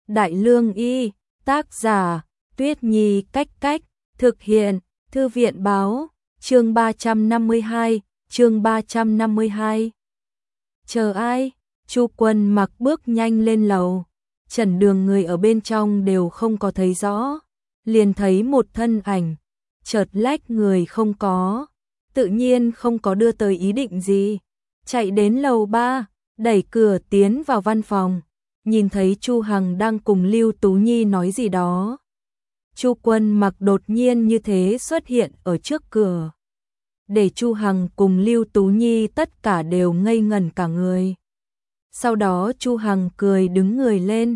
Đại Lương Y, tác giả, Tuyết Nhi Cách Cách, thực hiện, Thư viện báo, chương 352, chương 352. Chờ ai? Chu Quân Mặc bước nhanh lên lầu, chẩn đường người ở bên trong đều không có thấy rõ, liền thấy một thân ảnh, chợt lách người không có, tự nhiên không có đưa tới ý định gì, chạy đến lầu 3, đẩy cửa tiến vào văn phòng, nhìn thấy Chu Hằng đang cùng Lưu Tú Nhi nói gì đó. Chu Quân Mặc đột nhiên như thế xuất hiện ở trước cửa, để Chu Hằng cùng Lưu Tú Nhi tất cả đều ngây ngẩn cả người. Sau đó Chu Hằng cười đứng người lên,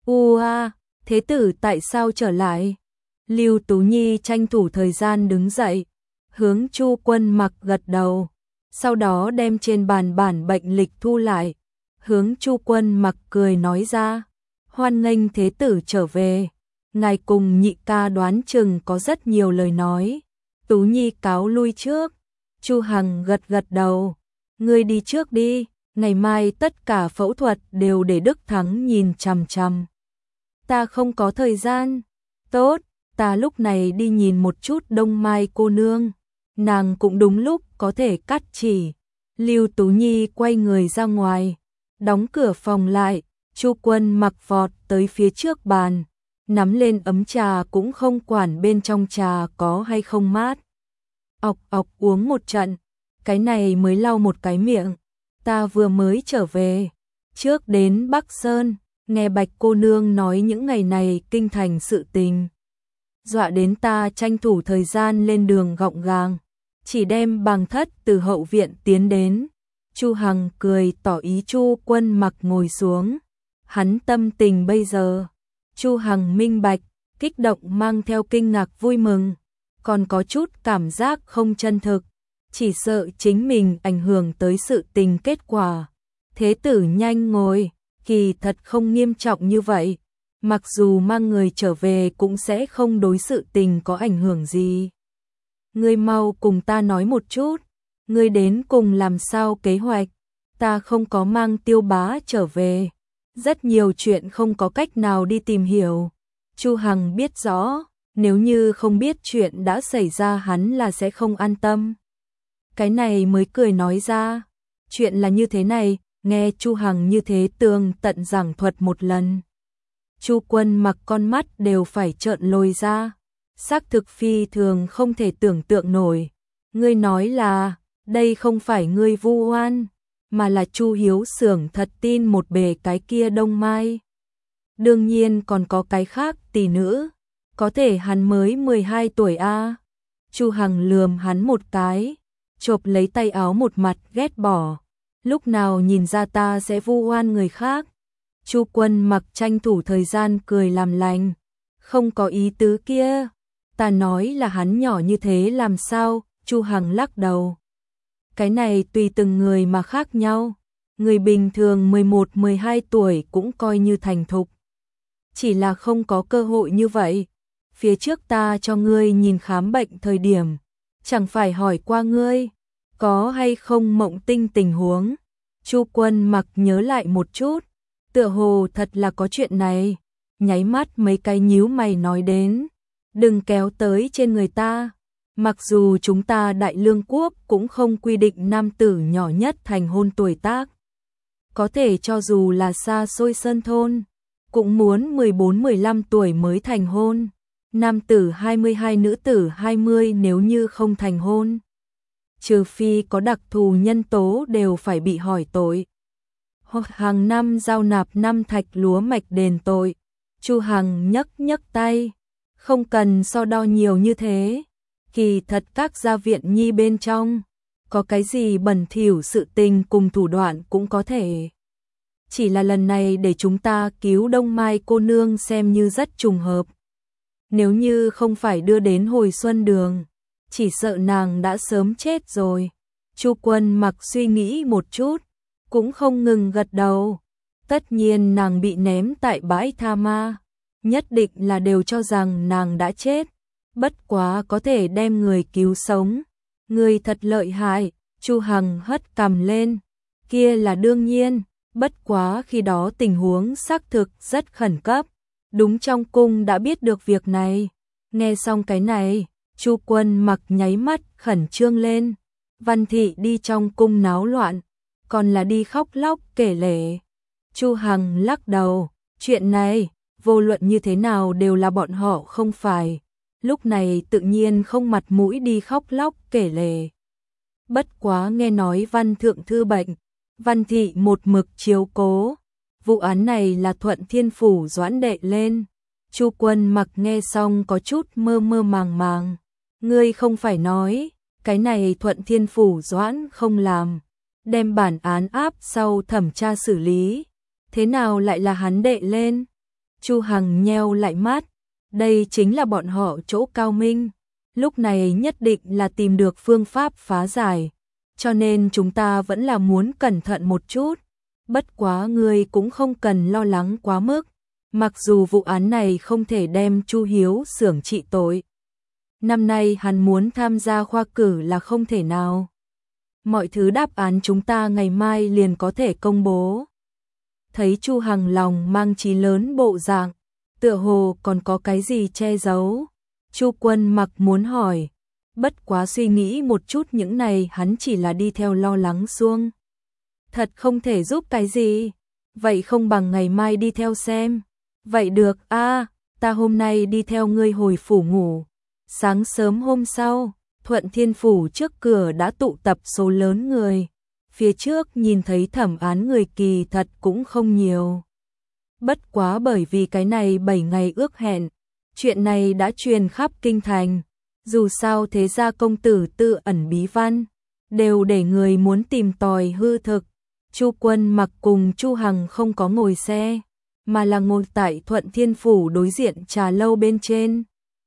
thế tử tại sao trở lại? Lưu Tú Nhi tranh thủ thời gian đứng dậy, hướng Chu Quân Mặc gật đầu, sau đó đem trên bàn bản bệnh lịch thu lại, hướng Chu Quân Mặc cười nói ra, hoan nghênh thế tử trở về, ngài cùng nhị ca đoán chừng có rất nhiều lời nói. Tú Nhi cáo lui trước. Chu Hằng gật gật đầu, ngươi đi trước đi, ngày mai tất cả phẫu thuật đều để Đức Thắng nhìn chằm chằm. Ta không có thời gian. Tốt, ta lúc này đi nhìn một chút Đông Mai cô nương, nàng cũng đúng lúc có thể cắt chỉ. Lưu Tú Nhi quay người ra ngoài, đóng cửa phòng lại. Chu Quân Mặc vọt tới phía trước bàn, nắm lên ấm trà cũng không quản bên trong trà có hay không mát. Ọc ọc uống một trận, cái này mới lau một cái miệng. Ta vừa mới trở về, trước đến Bắc Sơn, nghe Bạch cô nương nói những ngày này kinh thành sự tình, dọa đến ta tranh thủ thời gian lên đường gọng gàng, chỉ đem Bàng Thất từ hậu viện tiến đến. Chu Hằng cười tỏ ý Chu Quân Mặc ngồi xuống. Hắn tâm tình bây giờ, Chu Hằng minh bạch, kích động mang theo kinh ngạc vui mừng, còn có chút cảm giác không chân thực, chỉ sợ chính mình ảnh hưởng tới sự tình kết quả. Thế tử nhanh ngồi, kỳ thật không nghiêm trọng như vậy, mặc dù mang người trở về cũng sẽ không đối sự tình có ảnh hưởng gì. Ngươi mau cùng ta nói một chút, ngươi đến cùng làm sao kế hoạch? Ta không có mang Tiêu Bá trở về, rất nhiều chuyện không có cách nào đi tìm hiểu. Chu Hằng biết rõ, nếu như không biết chuyện đã xảy ra hắn là sẽ không an tâm. Cái này mới cười nói ra, chuyện là như thế này, nghe Chu Hằng như thế tường tận giảng thuật một lần. Chu Quân Mặc con mắt đều phải trợn lồi ra, xác thực phi thường không thể tưởng tượng nổi. Ngươi nói là, đây không phải ngươi vu oan, mà là Chu Hiếu Xưởng thật tin một bề cái kia Đông Mai. Đương nhiên còn có cái khác tỷ nữ, có thể hắn mới 12 tuổi a. Chu Hằng lườm hắn một cái, chộp lấy tay áo một mặt ghét bỏ. Lúc nào nhìn ra ta sẽ vu oan người khác? Chu Quân Mặc tranh thủ thời gian cười làm lành, không có ý tứ kia. Ta nói là hắn nhỏ như thế làm sao? Chu Hằng lắc đầu. Cái này tùy từng người mà khác nhau, người bình thường 11-12 tuổi cũng coi như thành thục. Chỉ là không có cơ hội như vậy. Phía trước ta cho ngươi nhìn khám bệnh thời điểm, chẳng phải hỏi qua ngươi, có hay không mộng tinh tình huống. Chu Quân Mặc nhớ lại một chút, tựa hồ thật là có chuyện này, nháy mắt mấy cái nhíu mày nói đến, đừng kéo tới trên người ta. Mặc dù chúng ta Đại Lương Quốc cũng không quy định nam tử nhỏ nhất thành hôn tuổi tác, có thể cho dù là xa xôi sơn thôn, cũng muốn 14-15 tuổi mới thành hôn. Nam tử 22 nữ tử 20 nếu như không thành hôn, trừ phi có đặc thù nhân tố đều phải bị hỏi tội, hoặc hàng năm giao nạp 5 thạch lúa mạch đền tội. Chu Hằng nhấc nhấc tay, không cần so đo nhiều như thế. Kỳ thật các gia viện nhi bên trong, có cái gì bẩn thỉu sự tình cùng thủ đoạn cũng có thể. Chỉ là lần này để chúng ta cứu Đông Mai cô nương xem như rất trùng hợp. Nếu như không phải đưa đến Hồi Xuân Đường, chỉ sợ nàng đã sớm chết rồi. Chu Quân Mặc suy nghĩ một chút, cũng không ngừng gật đầu. Tất nhiên nàng bị ném tại bãi tha ma, nhất định là đều cho rằng nàng đã chết. Bất quá có thể đem người cứu sống, người thật lợi hại. Chu Hằng hất cằm lên, kia là đương nhiên, bất quá khi đó tình huống xác thực rất khẩn cấp, Đúng trong cung đã biết được việc này. Nghe xong cái này, Chu Quân Mặc nháy mắt khẩn trương lên. Văn Thị đi trong cung náo loạn, còn là đi khóc lóc kể lể. Chu Hằng lắc đầu, chuyện này, vô luận như thế nào đều là bọn họ không phải. Lúc này tự nhiên không mặt mũi đi khóc lóc kể lể. Bất quá nghe nói Văn Thượng Thư bệnh, Văn Thị một mực chiếu cố. Vụ án này là Thuận Thiên Phủ Doãn đệ lên. Chu Quân Mặc nghe xong có chút mơ mơ màng màng. Ngươi không phải nói, cái này Thuận Thiên Phủ Doãn không làm, đem bản án áp sau thẩm tra xử lý. Thế nào lại là hắn đệ lên? Chu Hằng nheo lại mắt, đây chính là bọn họ chỗ cao minh. Lúc này nhất định là tìm được phương pháp phá giải, cho nên chúng ta vẫn là muốn cẩn thận một chút. Bất quá ngươi cũng không cần lo lắng quá mức. Mặc dù vụ án này không thể đem Chu Hiếu xưởng trị tội, năm nay hắn muốn tham gia khoa cử là không thể nào. Mọi thứ đáp án chúng ta ngày mai liền có thể công bố. Thấy Chu Hằng lòng mang chí lớn bộ dạng, tựa hồ còn có cái gì che giấu. Chu Quân Mặc muốn hỏi, bất quá suy nghĩ một chút những này hắn chỉ là đi theo lo lắng xuông. Thật không thể giúp cái gì, vậy không bằng ngày mai đi theo xem. Vậy được a, ta hôm nay đi theo ngươi hồi phủ ngủ. Sáng sớm hôm sau, Thuận Thiên Phủ trước cửa đã tụ tập số lớn người. Phía trước nhìn thấy thẩm án người kỳ thật cũng không nhiều. Bất quá bởi vì cái này 7 ngày ước hẹn, chuyện này đã truyền khắp kinh thành. Dù sao thế gia công tử tự ẩn bí văn, đều để người muốn tìm tòi hư thực. Chu Quân Mặc cùng Chu Hằng không có ngồi xe, mà là ngồi tại Thuận Thiên Phủ đối diện trà lâu bên trên.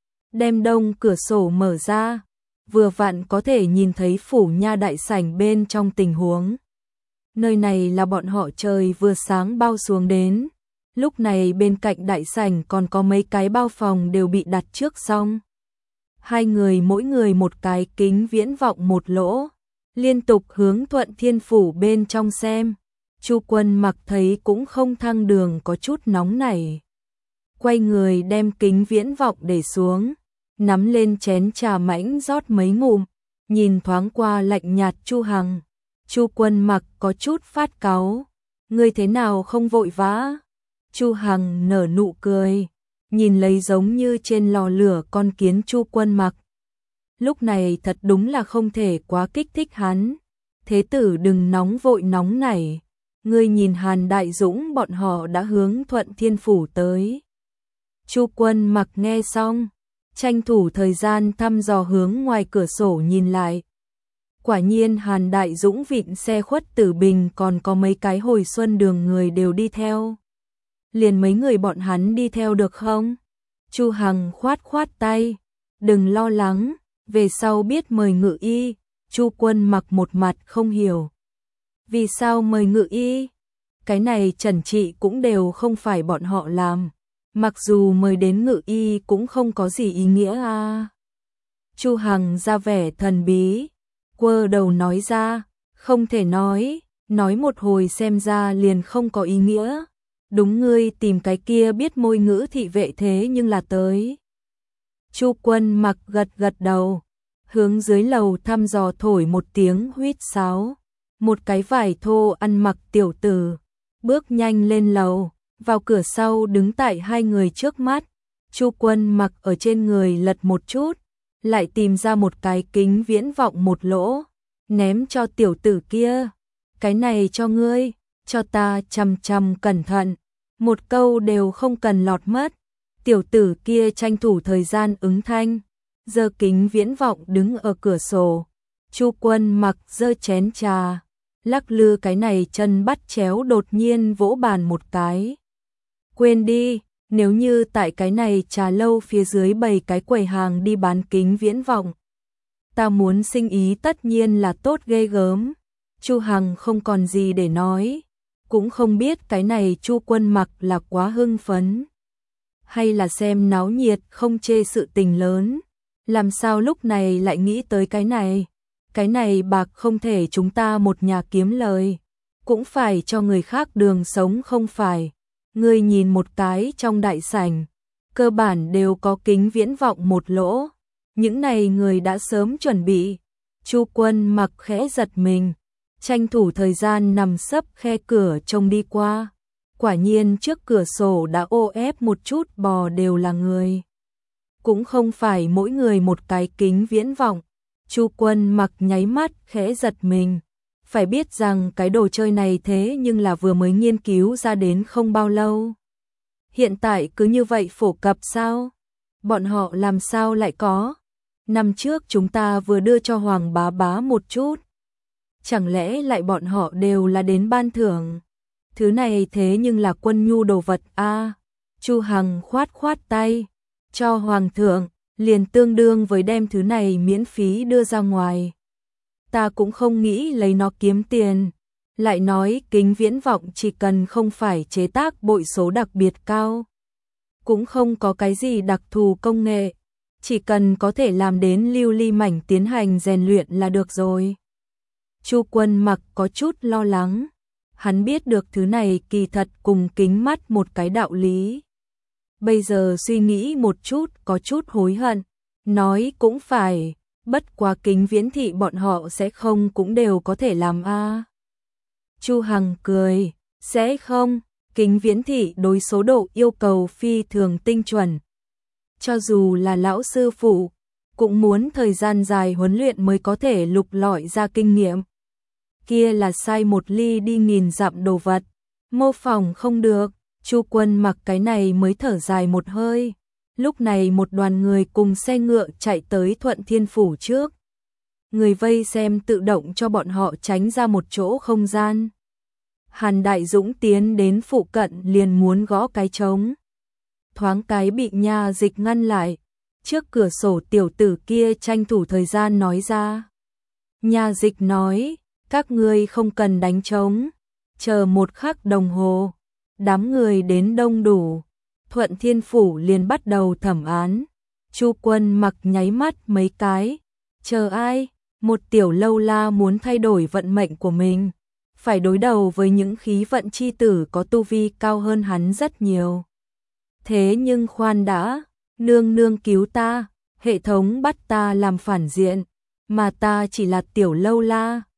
Đem đông cửa sổ mở ra, vừa vặn có thể nhìn thấy phủ nha đại sảnh bên trong tình huống. Nơi này là bọn họ trời vừa sáng bao xuống đến. Lúc này bên cạnh đại sảnh còn có mấy cái bao phòng đều bị đặt trước xong. Hai người mỗi người một cái kính viễn vọng một lỗ, liên tục hướng Thuận Thiên Phủ bên trong xem. Chu Quân Mặc thấy cũng không thăng đường có chút nóng nảy. Quay người đem kính viễn vọng để xuống, nắm lên chén trà mãnh rót mấy ngụm, nhìn thoáng qua lạnh nhạt Chu Hằng. Chu Quân Mặc có chút phát cáu, ngươi thế nào không vội vã? Chu Hằng nở nụ cười, nhìn lấy giống như trên lò lửa con kiến Chu Quân Mặc. Lúc này thật đúng là không thể quá kích thích hắn. Thế tử đừng nóng vội nóng nảy. Ngươi nhìn Hàn Đại Dũng bọn họ đã hướng Thuận Thiên Phủ tới. Chu Quân Mặc nghe xong, tranh thủ thời gian thăm dò hướng ngoài cửa sổ nhìn lại. Quả nhiên Hàn Đại Dũng vịn xe Khuất Tử Bình còn có mấy cái Hồi Xuân Đường người đều đi theo. Liền mấy người bọn hắn đi theo được không? Chu Hằng khoát khoát tay, đừng lo lắng, về sau biết mời ngự y. Chu Quân Mặc một mặt không hiểu. Vì sao mời ngự y? Cái này trần trị cũng đều không phải bọn họ làm. Mặc dù mời đến ngự y cũng không có gì ý nghĩa à. Chu Hằng ra vẻ thần bí, quơ đầu nói ra, không thể nói một hồi xem ra liền không có ý nghĩa. Đúng ngươi tìm cái kia biết môi ngữ thị vệ thế nhưng là tới. Chu Quân Mặc gật gật đầu, hướng dưới lầu thăm dò thổi một tiếng huýt sáo. Một cái vải thô ăn mặc tiểu tử, bước nhanh lên lầu, vào cửa sau đứng tại hai người trước mắt. Chu Quân Mặc ở trên người lật một chút, lại tìm ra một cái kính viễn vọng một lỗ, ném cho tiểu tử kia. Cái này cho ngươi, cho ta chằm chằm cẩn thận, một câu đều không cần lọt mất. Tiểu tử kia tranh thủ thời gian ứng thanh, giơ kính viễn vọng đứng ở cửa sổ. Chu Quân Mặc giơ chén trà, lắc lư cái này chân bắt chéo đột nhiên vỗ bàn một cái. Quên đi, nếu như tại cái này trà lâu phía dưới bày cái quầy hàng đi bán kính viễn vọng, ta muốn sinh ý tất nhiên là tốt ghê gớm. Chu Hằng không còn gì để nói, cũng không biết cái này Chu Quân Mặc là quá hưng phấn, hay là xem náo nhiệt không chê sự tình lớn. Làm sao lúc này lại nghĩ tới cái này? Cái này bạc không thể chúng ta một nhà kiếm lời, cũng phải cho người khác đường sống không phải. Ngươi nhìn một cái trong đại sảnh, cơ bản đều có kính viễn vọng một lỗ. Những này người đã sớm chuẩn bị. Chu Quân Mặc khẽ giật mình, tranh thủ thời gian nằm sấp khe cửa trông đi qua. Quả nhiên trước cửa sổ đã ô ép một chút bò đều là người. Cũng không phải mỗi người một cái kính viễn vọng. Chu Quân Mặc nháy mắt khẽ giật mình. Phải biết rằng cái đồ chơi này thế nhưng là vừa mới nghiên cứu ra đến không bao lâu. Hiện tại cứ như vậy phổ cập sao? Bọn họ làm sao lại có? Năm trước chúng ta vừa đưa cho Hoàng bá bá một chút. Chẳng lẽ lại bọn họ đều là đến ban thưởng? Thứ này thế nhưng là quân nhu đồ vật a. Chu Hằng khoát khoát tay, cho Hoàng thượng, liền tương đương với đem thứ này miễn phí đưa ra ngoài. Ta cũng không nghĩ lấy nó kiếm tiền. Lại nói kính viễn vọng chỉ cần không phải chế tác bội số đặc biệt cao. Cũng không có cái gì đặc thù công nghệ. Chỉ cần có thể làm đến lưu ly mảnh tiến hành rèn luyện là được rồi. Chu Quân Mặc có chút lo lắng. Hắn biết được thứ này kỳ thật cùng kính mắt một cái đạo lý. Bây giờ suy nghĩ một chút có chút hối hận. Nói cũng phải, bất quá kính viễn thị bọn họ sẽ không cũng đều có thể làm a. Chu Hằng cười, sẽ không, kính viễn thị đối số độ yêu cầu phi thường tinh chuẩn. Cho dù là lão sư phụ, cũng muốn thời gian dài huấn luyện mới có thể lục lọi ra kinh nghiệm. Kia là sai một ly đi nghìn dặm đồ vật, mô phỏng không được. Chu Quân Mặc cái này mới thở dài một hơi. Lúc này một đoàn người cùng xe ngựa chạy tới Thuận Thiên Phủ trước. Người vây xem tự động cho bọn họ tránh ra một chỗ không gian. Hàn Đại Dũng tiến đến phụ cận liền muốn gõ cái trống. Thoáng cái bị Nha Dịch ngăn lại. Trước cửa sổ tiểu tử kia tranh thủ thời gian nói ra. Nha Dịch nói, các ngươi không cần đánh trống. Chờ một khắc đồng hồ. Đám người đến đông đủ. Thuận Thiên Phủ liền bắt đầu thẩm án. Chu Quân Mặc nháy mắt mấy cái. Chờ ai? Một tiểu lâu la muốn thay đổi vận mệnh của mình. Phải đối đầu với những khí vận chi tử có tu vi cao hơn hắn rất nhiều. Thế nhưng khoan đã, nương nương cứu ta, hệ thống bắt ta làm phản diện, mà ta chỉ là tiểu lâu la.